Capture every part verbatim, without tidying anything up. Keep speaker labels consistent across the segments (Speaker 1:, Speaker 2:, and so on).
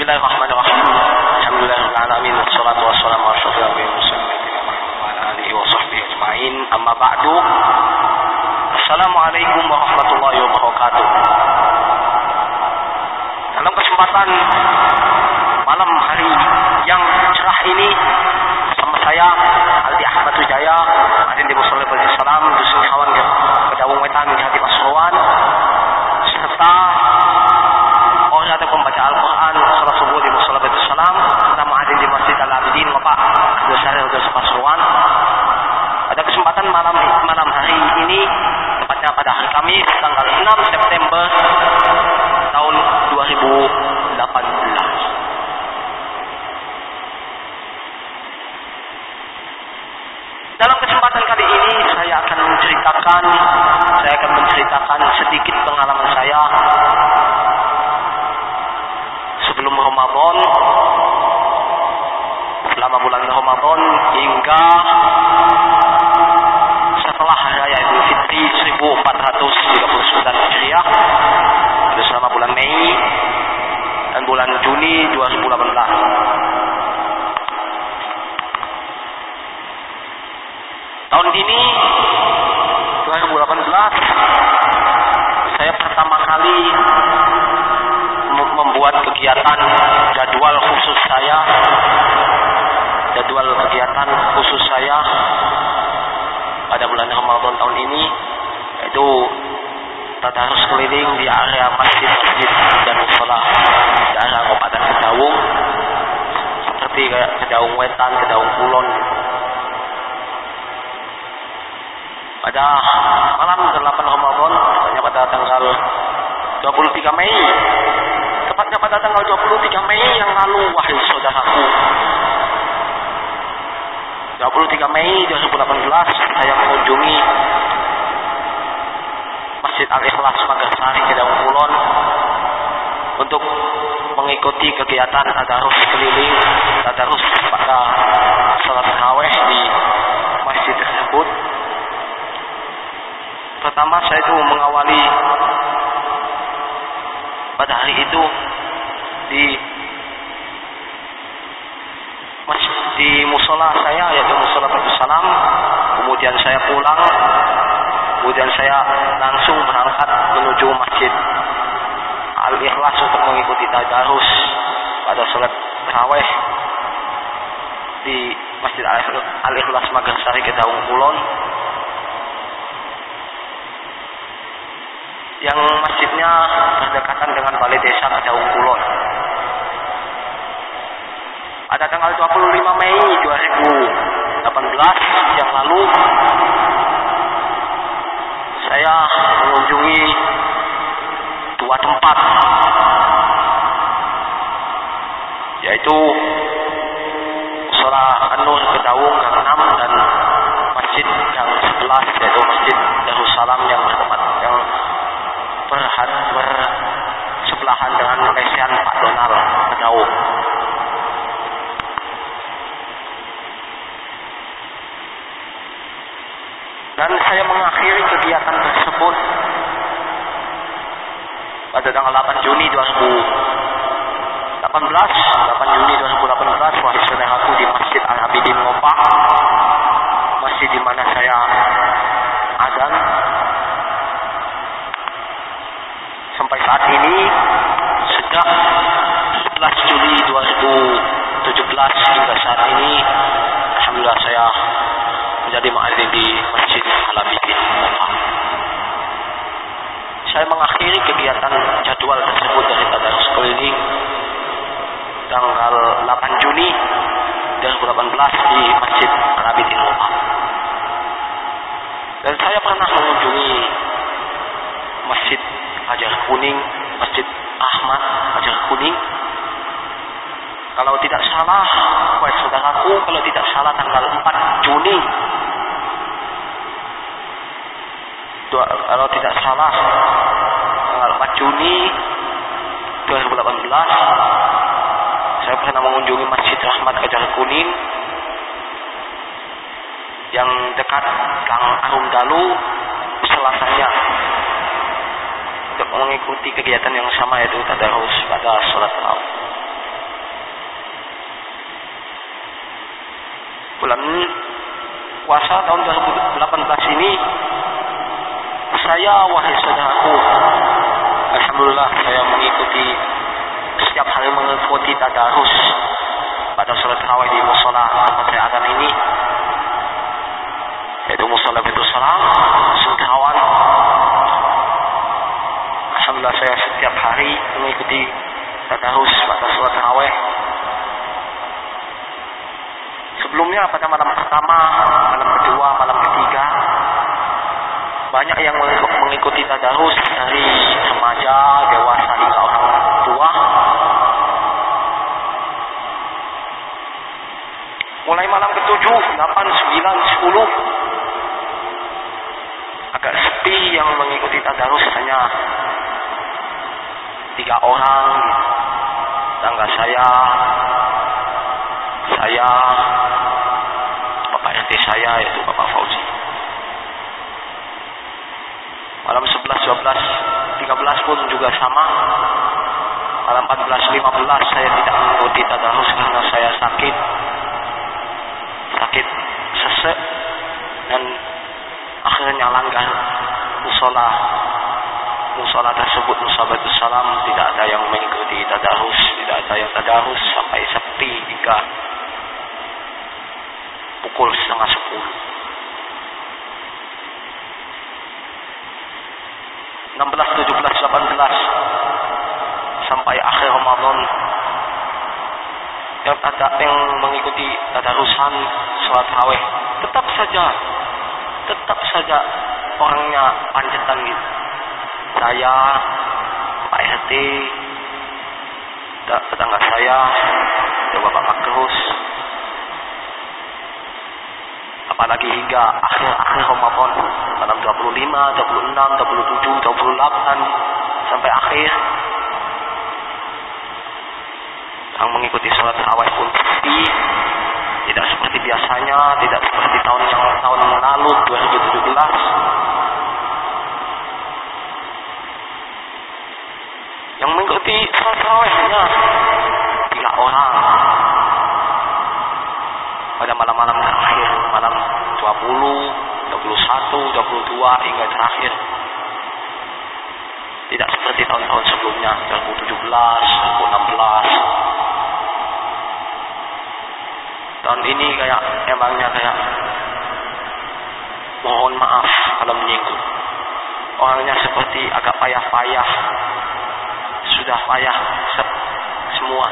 Speaker 1: Bismillahirrahmanirrahim. Alhamdulillahirrahmanirrahim. Wassalatu wassalamu ala asyrafil anbiya'i wal mursalin wa ala alihi wa sahbihi ajma'in. Amma ba'du. Assalamualaikum warahmatullahi wabarakatuh. Dalam kesempatan malam hari yang cerah ini bersama saya Aldi Ahmad Wijaya, Adin di Musalla Bagi Salam, Dusun Kawan Kedawung Wetan di Hati Pasuruan, serta orang ada pembaca Al-Quran salat subuh di Musalla Bagi Salam, nama Adin di Masjid Al-Abidin Bapak Abdul Syarif Abdul Pasuruan. Pada kesempatan malam malam hari ini, tepatnya pada hari Kamis tanggal enam September tahun dua ribu delapan belas. Dalam kesempatan kali ini saya akan menceritakan saya akan menceritakan sedikit pengalaman saya sebelum Ramadan, selama bulan Ramadan hingga setelah Hari Raya Idul Fitri seribu empat ratus tiga puluh sembilan Hijriah, selama bulan Mei dan bulan Juni dua ribu delapan belas. Tahun ini dua ribu delapan belas saya pertama kali membuat kegiatan jadwal khusus saya jadwal kegiatan khusus saya pada bulan Ramadan tahun ini, yaitu tadarus keliling di area masjid-masjid dan mushola di area Kabupaten Kedawung, seperti kayak Kedawung Wetan, Kedawung Kulon. Pada malam delapan Ramadan, tepatnya pada tanggal dua puluh tiga Mei, tepatnya pada tanggal dua puluh tiga Mei yang lalu, wahai saudaraku, dua puluh tiga Mei dua ribu delapan belas, saya mengunjungi Masjid Al-Ikhlas Magarsari Kedawung Kulon untuk mengikuti kegiatan tadarus keliling, tadarus pada salat tarawih di masjid tersebut. Pertama saya itu mengawali pada hari itu di masjid, di musola saya, yaitu Musalla Bagi Salam. Kemudian saya pulang, kemudian saya langsung berangkat menuju Masjid Al-Ikhlas untuk mengikuti tadarus pada salat tarawih di Masjid Al-Ikhlas Magarsari Kedawung Kulon, yang masjidnya berdekatan dengan Balai Desa Kedawung Kulon. Pada tanggal dua puluh lima Mei dua ribu delapan belas yang lalu, saya mengunjungi dua tempat, yaitu Mushola An-Nur Kedawung Gang enam dan Masjid Gang sebelas, yaitu Masjid Darussalam yang bertempat yang berhad bersebelahan dengan lesehan Pak Donald Kedawung. Dan saya mengakhiri kegiatan tersebut pada tanggal delapan Juni dua ribu delapan belas, delapan Juni dua ribu delapan belas, wahai saudaraku, di Masjid Al-Abidin Ngopak, masjid di mana saya adzan. Sampai saat ini, sejak sebelas Juli dua ribu tujuh belas hingga saat ini, alhamdulillah saya menjadi muadzin di Masjid Al-Abidin Ngopak. Saya mengakhiri kegiatan jadwal tersebut dari tadarus keliling tanggal delapan Juni dua ribu delapan belas di Masjid Al-Abidin Ngopak. Dan saya pernah mengunjungi Masjid Hajar Kuning, Masjid Ahmad Hajar Kuning. Kalau tidak salah, wahai saudaraku, kalau tidak salah tanggal empat Juni, Dua, kalau tidak salah tanggal empat Juni dua ribu delapan belas, saya pernah mengunjungi Masjid Rahmat Hajar Kuning yang dekat Gang Arum Dalu, selatannya, untuk mengikuti kegiatan yang sama, yaitu tadarus pada salat tarawih. bulan puasa tahun dua ribu delapan belas ini, saya wahai saudaraku, alhamdulillah saya mengikuti setiap hari mengikuti tadarus pada salat tarawih di musola tempat saya azan ini, yaitu musola Baitul Salam Singkawan. Alhamdulillah saya setiap hari mengikuti tadarus pada salat tarawih. Sebelumnya pada malam pertama, malam kedua, malam ketiga, banyak yang mengikuti tadarus dari remaja, dewasa hingga orang tua. Mulai malam ketujuh, delapan, sembilan, sepuluh agak sepi yang mengikuti tadarus, hanya tiga orang, tangga saya, saya, Bapak R T saya yaitu Bapak Fauzi. Malam sebelas, dua belas, tiga belas pun juga sama. Malam empat belas, lima belas saya tidak mengikuti tadarus karena saya sakit. Sakit sesek dan akhirnya langgar musola. Musola tersebut, musola Baitul Salam, tidak ada yang mengikuti tadarus, tidak ada yang tadarus sampai sepi hingga pukul setengah sepuluh. enam belas, tujuh belas, delapan belas sampai akhir Ramadan yang ada yang mengikuti tadarusan sholat tarawih, tetap saja tetap saja orangnya pancetan gitu. Saya, Pak R T, tetangga saya, Bapak Makrus, apalagi hingga akhir-akhir Ramadan, malam dua puluh lima, dua puluh enam, dua puluh tujuh, dua puluh delapan sampai akhir, yang mengikuti sholat tarawih pun sepi, tidak seperti biasanya, tidak seperti tahun yang tahun lalu dua ribu tujuh belas. Yang mengikuti sholat tarawihnya tiga orang pada malam-malam terakhir, malam dua puluh, dua puluh satu, dua puluh dua hingga terakhir. Tidak seperti tahun-tahun sebelumnya, dua ribu tujuh belas, dua ribu enam belas. Tahun ini kayak emangnya kayak mohon maaf kalau menyinggung. Orangnya seperti agak payah-payah. Sudah payah semua.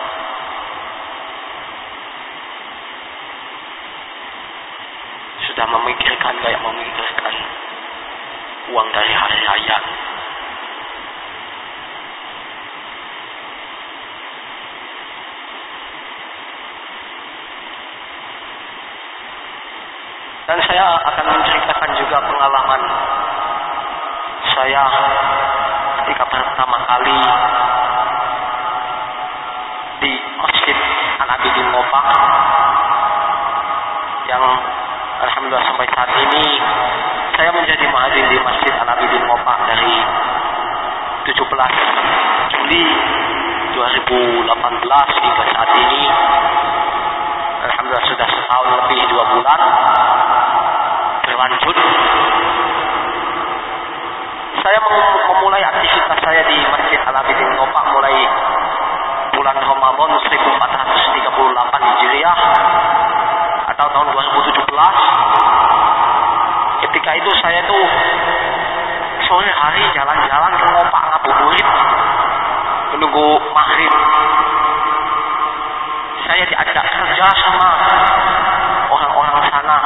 Speaker 1: Sudah memikirkan kayak memikirkan uang dari hari raya. Dan saya akan menceritakan juga pengalaman saya ketika pertama kali di Masjid Al-Abidin Ngopak, yang alhamdulillah sampai saat ini saya menjadi muadzin di Masjid Al-Abidin Ngopak dari tujuh belas Juli dua ribu delapan belas hingga saat ini. Alhamdulillah sudah setahun lebih dua bulan berlanjut. Saya memulai aktivitas saya di Masjid Al-Abidin Ngopak mulai bulan Ramadan seribu empat ratus tiga puluh delapan Hijriah atau tahun dua ribu tujuh belas. Ketika itu saya tuh sore hari jalan-jalan ke Ngopak ngabuburit menunggu maghrib. Saya diajak kerja sama orang-orang sana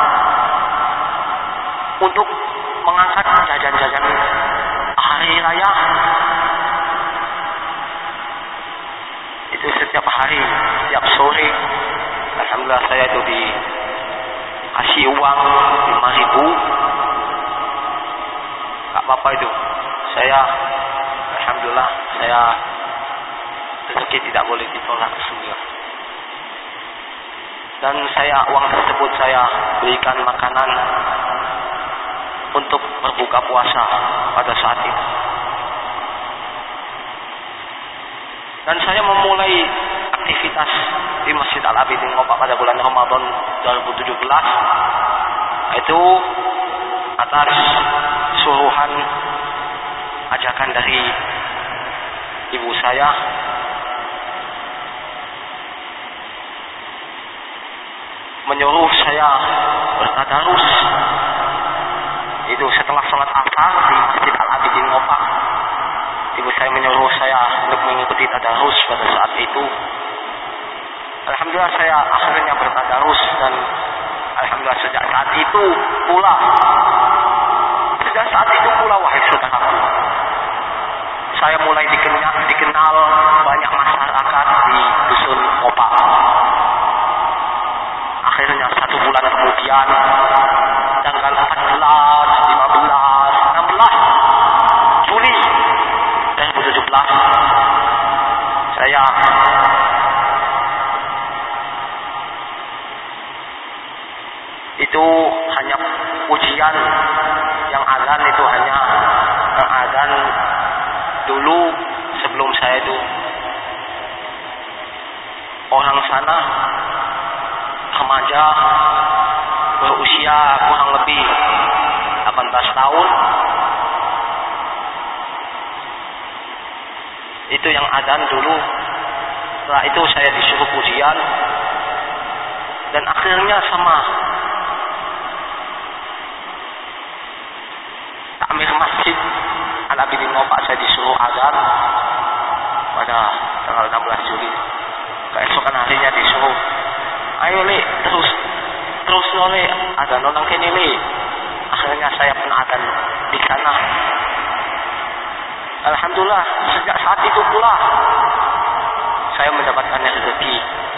Speaker 1: untuk mengangkat jajan-jajan hari raya. Itu setiap hari, setiap sore, alhamdulillah saya itu dikasih uang lima ribu. Gak apa-apa itu. Saya, alhamdulillah, saya rezeki tidak boleh ditolak semua. Dan saya uang tersebut saya berikan makanan untuk berbuka puasa pada saat itu. Dan saya memulai aktivitas di Masjid Al-Abidin Ngopak pada bulan Ramadan dua ribu tujuh belas itu atas suruhan ajakan dari ibu saya menyuruh saya bertadarus. Itu setelah sholat asar di Masjid Al-Abidin Ngopak, ibu saya menyuruh saya untuk mengikuti tadarus pada saat itu. Alhamdulillah saya akhirnya bertadarus, dan alhamdulillah sejak saat itu pula sejak saat itu pula wahai saudaraku, saya mulai dikenal, dikenal banyak masyarakat di dusun Ngopak. Akhirnya satu bulan kemudian, tanggal empat belas, lima belas, enam belas Juli dua ribu tujuh belas, saya itu hanya ujian yang azan itu hanya azan dulu sebelum saya itu orang sana remaja berusia kurang lebih delapan belas tahun, itu yang azan dulu. Setelah itu saya disuruh ujian, dan akhirnya sama takmir Masjid Al-Abidin Ngopak saya disuruh azan pada tanggal enam belas Juli. Keesokan harinya disuruh, ayo li terus terus nole azan nang kene li. Akhirnya saya pun azan di sana. Alhamdulillah sejak saat itu pula saya mendapatkan rezeki,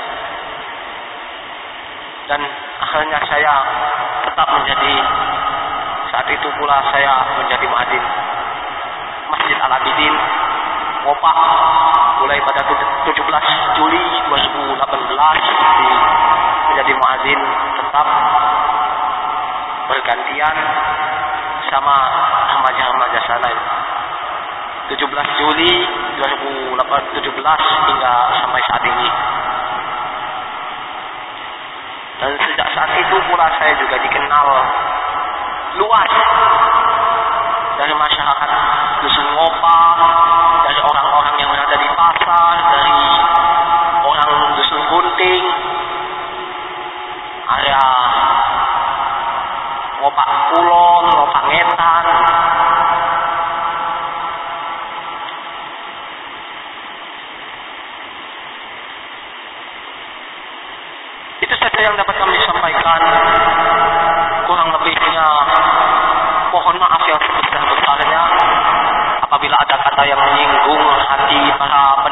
Speaker 1: dan akhirnya saya tetap menjadi, saat itu pula saya menjadi muadzin Masjid Al-Abidin Ngopak mulai pada tujuh belas Juli dua ribu delapan belas, di, menjadi muadzin tetap bergantian sama remaja-remaja sana. tujuh belas Juli dua ribu tujuh belas hingga sampai saat ini. Dan sejak saat itu pula saya juga dikenal luas dari masyarakat dusun Ngopak, dari orang-orang yang berada di pasar, dari orang dusun Gunting, area Ngopak Kulon, Ngopak Ngetan. Itu saja yang dapat kami sampaikan. Kurang lebihnya mohon maaf yang sebesar-besarnya apabila ada kata yang menyinggung hati para